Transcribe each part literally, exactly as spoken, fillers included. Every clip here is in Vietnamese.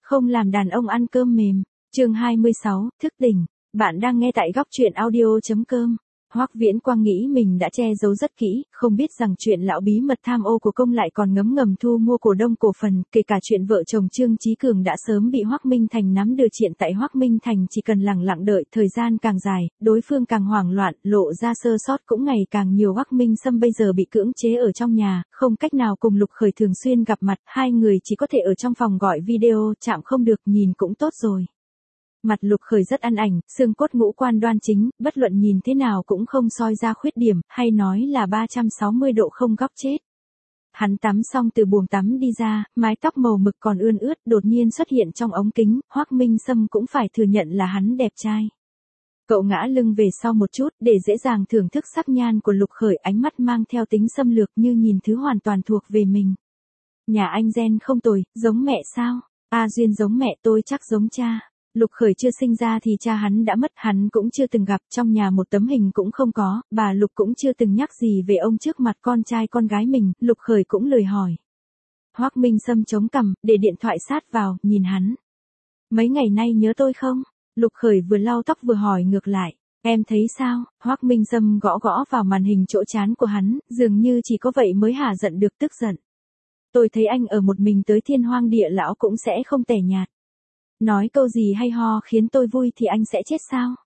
Không làm đàn ông ăn cơm mềm. Chương hai mươi sáu, thức tỉnh. Bạn đang nghe tại góc truyện audio chấm com. Hoắc Viễn Quang nghĩ mình đã che giấu rất kỹ, không biết rằng chuyện lão bí mật tham ô của công lại còn ngấm ngầm thu mua cổ đông cổ phần, kể cả chuyện vợ chồng Trương Chí Cường đã sớm bị Hoắc Minh Thành nắm được. Chuyện tại Hoắc Minh Thành chỉ cần lẳng lặng đợi, thời gian càng dài, đối phương càng hoảng loạn, lộ ra sơ sót cũng ngày càng nhiều. Hoắc Minh Sâm bây giờ bị cưỡng chế ở trong nhà, không cách nào cùng Lục Khởi thường xuyên gặp mặt, hai người chỉ có thể ở trong phòng gọi video, chạm không được, nhìn cũng tốt rồi. Mặt Lục Khởi rất ăn ảnh, xương cốt ngũ quan đoan chính, bất luận nhìn thế nào cũng không soi ra khuyết điểm, hay nói là ba trăm sáu mươi độ không góc chết. Hắn tắm xong từ buồng tắm đi ra, mái tóc màu mực còn ươn ướt đột nhiên xuất hiện trong ống kính, Hoắc Minh Sâm cũng phải thừa nhận là hắn đẹp trai. Cậu ngã lưng về sau một chút để dễ dàng thưởng thức sắc nhan của Lục Khởi, ánh mắt mang theo tính xâm lược như nhìn thứ hoàn toàn thuộc về mình. Nhà anh gen không tồi, giống mẹ sao? A Duyên giống mẹ, tôi chắc giống cha. Lục Khởi chưa sinh ra thì cha hắn đã mất, hắn cũng chưa từng gặp, trong nhà một tấm hình cũng không có, bà Lục cũng chưa từng nhắc gì về ông trước mặt con trai con gái mình, Lục Khởi cũng lười hỏi. Hoắc Minh Sâm chống cằm, để điện thoại sát vào, nhìn hắn. Mấy ngày nay nhớ tôi không? Lục Khởi vừa lau tóc vừa hỏi ngược lại. Em thấy sao? Hoắc Minh Sâm gõ gõ vào màn hình chỗ trán của hắn, dường như chỉ có vậy mới hả giận được tức giận. Tôi thấy anh ở một mình tới thiên hoang địa lão cũng sẽ không tẻ nhạt. Nói câu gì hay ho khiến tôi vui thì anh sẽ chết sao?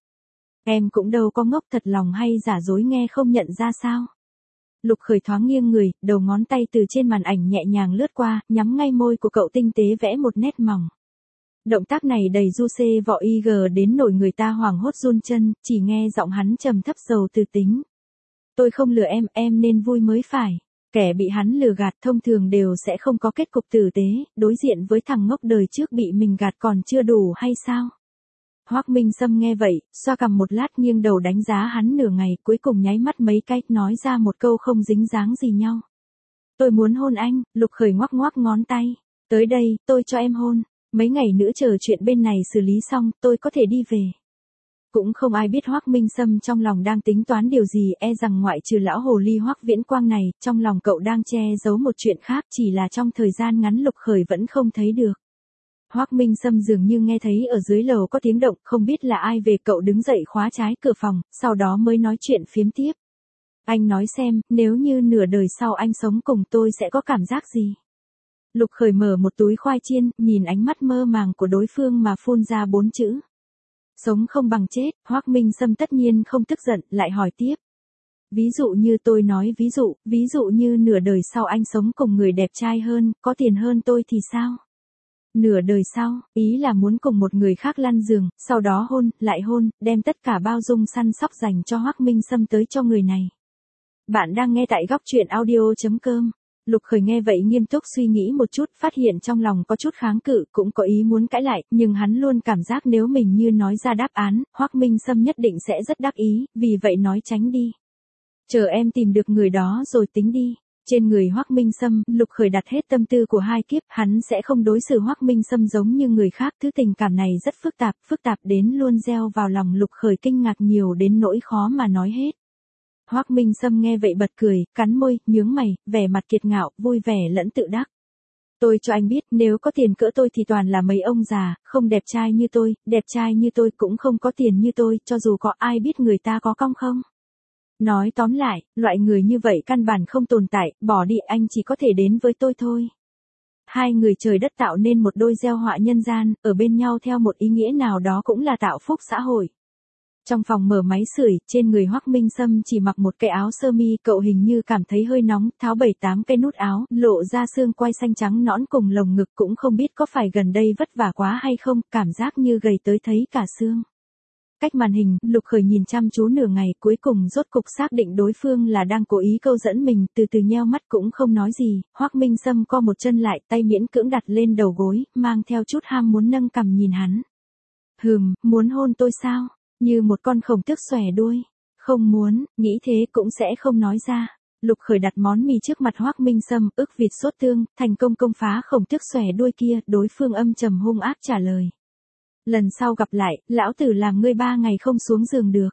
Em cũng đâu có ngốc, thật lòng hay giả dối nghe không nhận ra sao? Lục Khởi thoáng nghiêng người, đầu ngón tay từ trên màn ảnh nhẹ nhàng lướt qua, nhắm ngay môi của cậu tinh tế vẽ một nét mỏng. Động tác này đầy du xê vọ y gờ đến nỗi người ta hoảng hốt run chân, chỉ nghe giọng hắn trầm thấp giàu từ tính. Tôi không lừa em, em nên vui mới phải. Kẻ bị hắn lừa gạt thông thường đều sẽ không có kết cục tử tế, đối diện với thằng ngốc đời trước bị mình gạt còn chưa đủ hay sao? Hoắc Minh Sâm nghe vậy, xoa cằm một lát nghiêng đầu đánh giá hắn nửa ngày, cuối cùng nháy mắt mấy cái, nói ra một câu không dính dáng gì nhau. Tôi muốn hôn anh. Lục Khởi ngoắc ngoắc ngón tay. Tới đây, tôi cho em hôn. Mấy ngày nữa chờ chuyện bên này xử lý xong, tôi có thể đi về. Cũng không ai biết Hoắc Minh Sâm trong lòng đang tính toán điều gì, e rằng ngoại trừ lão hồ ly Hoắc Viễn Quang này, trong lòng cậu đang che giấu một chuyện khác, chỉ là trong thời gian ngắn Lục Khởi vẫn không thấy được. Hoắc Minh Sâm dường như nghe thấy ở dưới lầu có tiếng động, không biết là ai về, cậu đứng dậy khóa trái cửa phòng, sau đó mới nói chuyện phiếm tiếp. Anh nói xem, nếu như nửa đời sau anh sống cùng tôi sẽ có cảm giác gì? Lục Khởi mở một túi khoai chiên, nhìn ánh mắt mơ màng của đối phương mà phun ra bốn chữ. Sống không bằng chết. Hoắc Minh Sâm tất nhiên không tức giận, lại hỏi tiếp. Ví dụ như tôi nói ví dụ, ví dụ như nửa đời sau anh sống cùng người đẹp trai hơn, có tiền hơn tôi thì sao? Nửa đời sau, ý là muốn cùng một người khác lăn giường, sau đó hôn, lại hôn, đem tất cả bao dung săn sóc dành cho Hoắc Minh Sâm tới cho người này. Bạn đang nghe tại góc truyện audio chấm com. Lục Khởi nghe vậy nghiêm túc suy nghĩ một chút, phát hiện trong lòng có chút kháng cự, cũng có ý muốn cãi lại, nhưng hắn luôn cảm giác nếu mình như nói ra đáp án, Hoắc Minh Sâm nhất định sẽ rất đắc ý, vì vậy nói tránh đi. Chờ em tìm được người đó rồi tính đi. Trên người Hoắc Minh Sâm, Lục Khởi đặt hết tâm tư của hai kiếp, hắn sẽ không đối xử Hoắc Minh Sâm giống như người khác, thứ tình cảm này rất phức tạp, phức tạp đến luôn gieo vào lòng Lục Khởi kinh ngạc nhiều đến nỗi khó mà nói hết. Hoắc Minh Sâm nghe vậy bật cười, cắn môi, nhướng mày, vẻ mặt kiệt ngạo, vui vẻ lẫn tự đắc. Tôi cho anh biết, nếu có tiền cỡ tôi thì toàn là mấy ông già, không đẹp trai như tôi, đẹp trai như tôi cũng không có tiền như tôi, cho dù có ai biết người ta có cong không. Nói tóm lại, loại người như vậy căn bản không tồn tại, bỏ đi, anh chỉ có thể đến với tôi thôi. Hai người trời đất tạo nên một đôi gieo họa nhân gian, ở bên nhau theo một ý nghĩa nào đó cũng là tạo phúc xã hội. Trong phòng mở máy sưởi, trên người Hoắc Minh Sâm chỉ mặc một cái áo sơ mi, cậu hình như cảm thấy hơi nóng, tháo bảy tám cái nút áo, lộ ra xương quai xanh trắng nõn cùng lồng ngực, cũng không biết có phải gần đây vất vả quá hay không, cảm giác như gầy tới thấy cả xương. Cách màn hình, Lục Khởi nhìn chăm chú nửa ngày, cuối cùng rốt cục xác định đối phương là đang cố ý câu dẫn mình, từ từ nheo mắt cũng không nói gì. Hoắc Minh Sâm co một chân lại, tay miễn cưỡng đặt lên đầu gối, mang theo chút ham muốn nâng cằm nhìn hắn. Hừm, muốn hôn tôi sao? Như một con khổng tước xòe đuôi. Không muốn, nghĩ thế cũng sẽ không nói ra. Lục Khởi đặt món mì trước mặt Hoắc Minh Sâm, ức vịt sốt tương, thành công công phá khổng tước xòe đuôi kia, đối phương âm trầm hung ác trả lời. Lần sau gặp lại, lão tử làm ngươi ba ngày không xuống giường được.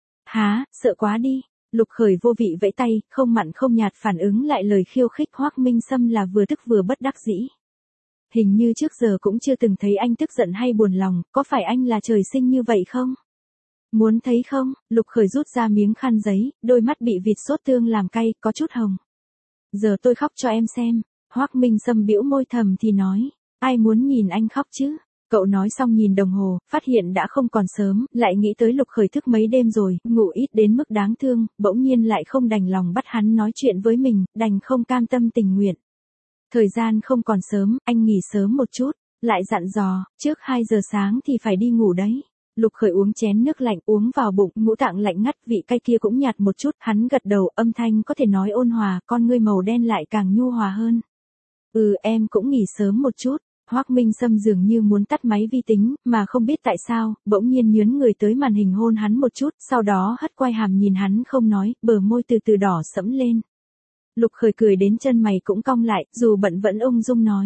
Há, sợ quá đi. Lục Khởi vô vị vẫy tay, không mặn không nhạt phản ứng lại lời khiêu khích Hoắc Minh Sâm là vừa tức vừa bất đắc dĩ. hình như trước giờ cũng chưa từng thấy anh tức giận hay buồn lòng, có phải anh là trời sinh như vậy không? Muốn thấy không? Lục Khởi rút ra miếng khăn giấy, đôi mắt bị vịt sốt tương làm cay, có chút hồng. Giờ tôi khóc cho em xem. Hoắc Minh Sâm bĩu môi thầm thì nói, ai muốn nhìn anh khóc chứ? Cậu nói xong nhìn đồng hồ, phát hiện đã không còn sớm, lại nghĩ tới Lục Khởi thức mấy đêm rồi, ngủ ít đến mức đáng thương, bỗng nhiên lại không đành lòng bắt hắn nói chuyện với mình, đành không cam tâm tình nguyện. Thời gian không còn sớm, anh nghỉ sớm một chút, lại dặn dò, trước hai giờ sáng thì phải đi ngủ đấy. Lục Khởi uống chén nước lạnh uống vào bụng, ngũ tạng lạnh ngắt, vị cay kia cũng nhạt một chút, hắn gật đầu, âm thanh có thể nói ôn hòa, con ngươi màu đen lại càng nhu hòa hơn. Ừ, em cũng nghỉ sớm một chút. Hoắc Minh Sâm dường như muốn tắt máy vi tính, mà không biết tại sao, bỗng nhiên nhướng người tới màn hình hôn hắn một chút, sau đó hất quai hàm nhìn hắn không nói, bờ môi từ từ đỏ sẫm lên. Lục Khởi cười đến chân mày cũng cong lại, dù bận vẫn ung dung nói.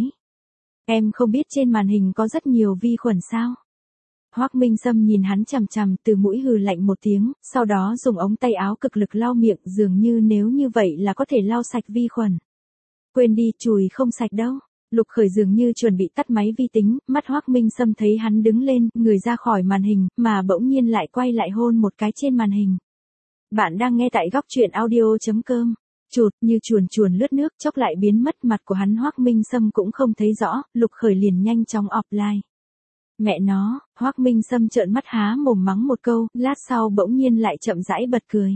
Em không biết trên màn hình có rất nhiều vi khuẩn sao? Hoắc Minh Sâm nhìn hắn chằm chằm, từ mũi hừ lạnh một tiếng, sau đó dùng ống tay áo cực lực lau miệng, dường như nếu như vậy là có thể lau sạch vi khuẩn. Quên đi, chùi không sạch đâu. Lục Khởi dường như chuẩn bị tắt máy vi tính, mắt Hoắc Minh Sâm thấy hắn đứng lên, người ra khỏi màn hình, mà bỗng nhiên lại quay lại hôn một cái trên màn hình. Bạn đang nghe tại góc truyện audio chấm com. Chụt, như chuồn chuồn lướt nước, chốc lại biến mất, mặt của hắn Hoắc Minh Sâm cũng không thấy rõ, Lục Khởi liền nhanh chóng offline. Mẹ nó, Hoắc Minh Sâm trợn mắt há mồm mắng một câu, lát sau bỗng nhiên lại chậm rãi bật cười.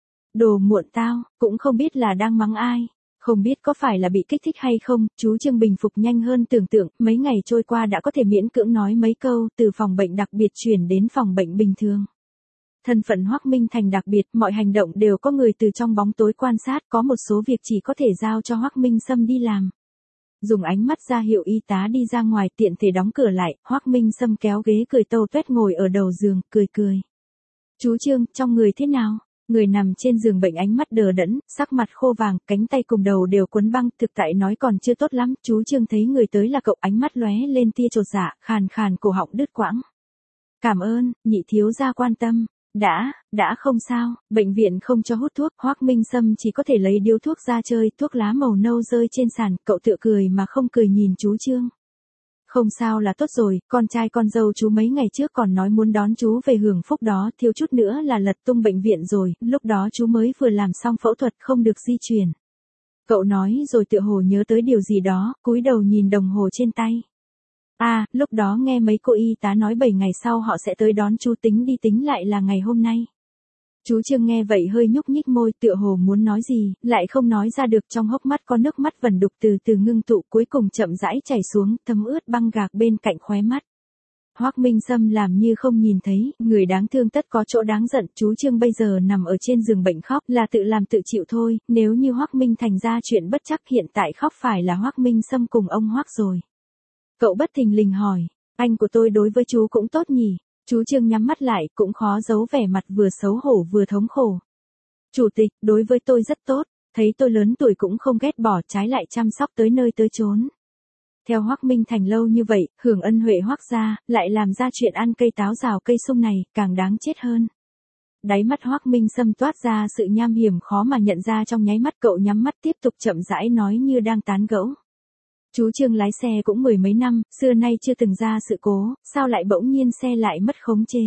Đồ muộn tao, cũng không biết là đang mắng ai. Không biết có phải là bị kích thích hay không, chú Trương bình phục nhanh hơn tưởng tượng, mấy ngày trôi qua đã có thể miễn cưỡng nói mấy câu, từ phòng bệnh đặc biệt chuyển đến phòng bệnh bình thường. Thân phận Hoắc Minh Thành đặc biệt, mọi hành động đều có người từ trong bóng tối quan sát, có một số việc chỉ có thể giao cho Hoắc Minh Sâm đi làm. Dùng ánh mắt ra hiệu y tá đi ra ngoài, tiện thể đóng cửa lại, Hoắc Minh Sâm kéo ghế cười tâu tuét ngồi ở đầu giường, cười cười. Chú Trương, trong người thế nào? Người nằm trên giường bệnh ánh mắt đờ đẫn, sắc mặt khô vàng, cánh tay cùng đầu đều quấn băng, thực tại nói còn chưa tốt lắm, chú Trương thấy người tới là cậu, ánh mắt lóe lên tia chột dạ, khàn khàn cổ họng đứt quãng. Cảm ơn, nhị thiếu gia quan tâm. Đã, đã không sao, bệnh viện không cho hút thuốc, Hoắc Minh Sâm chỉ có thể lấy điếu thuốc ra chơi, thuốc lá màu nâu rơi trên sàn, cậu tựa cười mà không cười nhìn chú Trương. Không sao là tốt rồi, con trai con dâu chú mấy ngày trước còn nói muốn đón chú về hưởng phúc đó, thiếu chút nữa là lật tung bệnh viện rồi, lúc đó chú mới vừa làm xong phẫu thuật không được di chuyển. Cậu nói rồi tựa hồ nhớ tới điều gì đó, cúi đầu nhìn đồng hồ trên tay. À, lúc đó nghe mấy cô y tá nói bảy ngày sau họ sẽ tới đón chú, tính đi tính lại là ngày hôm nay. Chú Trương nghe vậy hơi nhúc nhích môi, tựa hồ muốn nói gì, lại không nói ra được, trong hốc mắt có nước mắt vẩn đục từ từ ngưng tụ, cuối cùng chậm rãi chảy xuống, thấm ướt băng gạc bên cạnh khóe mắt. Hoắc Minh Sâm làm như không nhìn thấy, người đáng thương tất có chỗ đáng giận, chú Trương bây giờ nằm ở trên giường bệnh khóc là tự làm tự chịu thôi, nếu như Hoắc Minh Thành ra chuyện bất trắc hiện tại khóc phải là Hoắc Minh Sâm cùng ông Hoắc rồi. Cậu bất thình lình hỏi, anh của tôi đối với chú cũng tốt nhỉ? Chú Trương nhắm mắt lại, cũng khó giấu vẻ mặt vừa xấu hổ vừa thống khổ. Chủ tịch, đối với tôi rất tốt, thấy tôi lớn tuổi cũng không ghét bỏ, trái lại chăm sóc tới nơi tới chốn. Theo Hoắc Minh Thành lâu như vậy, hưởng ân huệ Hoắc gia, lại làm ra chuyện ăn cây táo rào cây sung này, càng đáng chết hơn. Đáy mắt Hoắc Minh Sâm toát ra sự nham hiểm khó mà nhận ra, trong nháy mắt cậu nhắm mắt tiếp tục chậm rãi nói như đang tán gẫu. Chú Trương lái xe cũng mười mấy năm, xưa nay chưa từng ra sự cố, sao lại bỗng nhiên xe lại mất khống chế.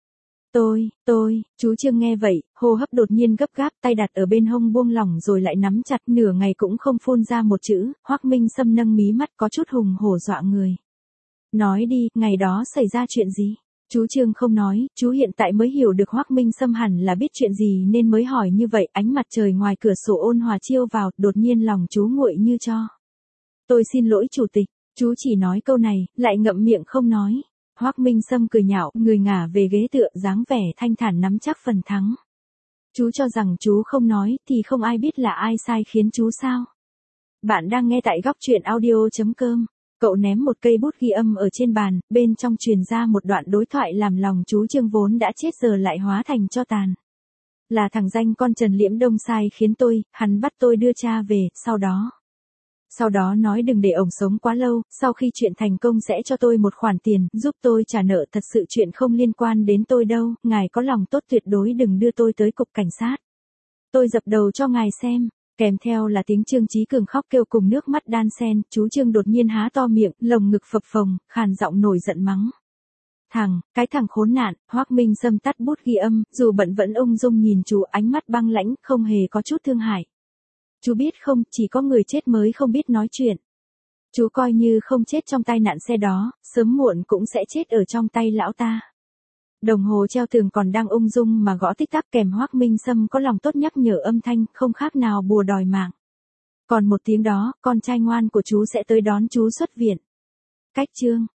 Tôi, tôi, chú Trương nghe vậy, hô hấp đột nhiên gấp gáp, tay đặt ở bên hông buông lỏng rồi lại nắm chặt, nửa ngày cũng không phun ra một chữ. Hoắc Minh Sâm nâng mí mắt có chút hùng hổ dọa người. Nói đi, ngày đó xảy ra chuyện gì? Chú Trương không nói, chú hiện tại mới hiểu được Hoắc Minh Sâm hẳn là biết chuyện gì nên mới hỏi như vậy, ánh mặt trời ngoài cửa sổ ôn hòa chiếu vào, đột nhiên lòng chú nguội như tro. Tôi xin lỗi chủ tịch, chú chỉ nói câu này, lại ngậm miệng không nói. Hoắc Minh Sâm cười nhạo, người ngả về ghế tựa, dáng vẻ thanh thản nắm chắc phần thắng. Chú cho rằng chú không nói, thì không ai biết là ai sai khiến chú sao? Bạn đang nghe tại góc truyện audio chấm com. Cậu ném một cây bút ghi âm ở trên bàn, bên trong truyền ra một đoạn đối thoại làm lòng chú Trương vốn đã chết giờ lại hóa thành tro tàn. Là thằng danh con Trần Liễm Đông sai khiến tôi, hắn bắt tôi đưa cha về, sau đó. Sau đó nói đừng để ổng sống quá lâu, sau khi chuyện thành công sẽ cho tôi một khoản tiền, giúp tôi trả nợ, thật sự chuyện không liên quan đến tôi đâu, ngài có lòng tốt tuyệt đối đừng đưa tôi tới cục cảnh sát. Tôi dập đầu cho ngài xem. Kèm theo là tiếng Trương Chí Cường khóc kêu cùng nước mắt đan xen, chú Trương đột nhiên há to miệng, lồng ngực phập phồng, khàn giọng nổi giận mắng. Thằng, cái thằng khốn nạn, Hoắc Minh Sâm tắt bút ghi âm, dù bận vẫn ung dung nhìn chú, ánh mắt băng lãnh, không hề có chút thương hại. Chú biết không, chỉ có người chết mới không biết nói chuyện. Chú coi như không chết trong tai nạn xe đó, sớm muộn cũng sẽ chết ở trong tay lão ta. Đồng hồ treo tường còn đang ung dung mà gõ tích tắc, kèm Hoắc Minh Sâm có lòng tốt nhắc nhở âm thanh, không khác nào bùa đòi mạng. Còn một tiếng đó, con trai ngoan của chú sẽ tới đón chú xuất viện. Cách chương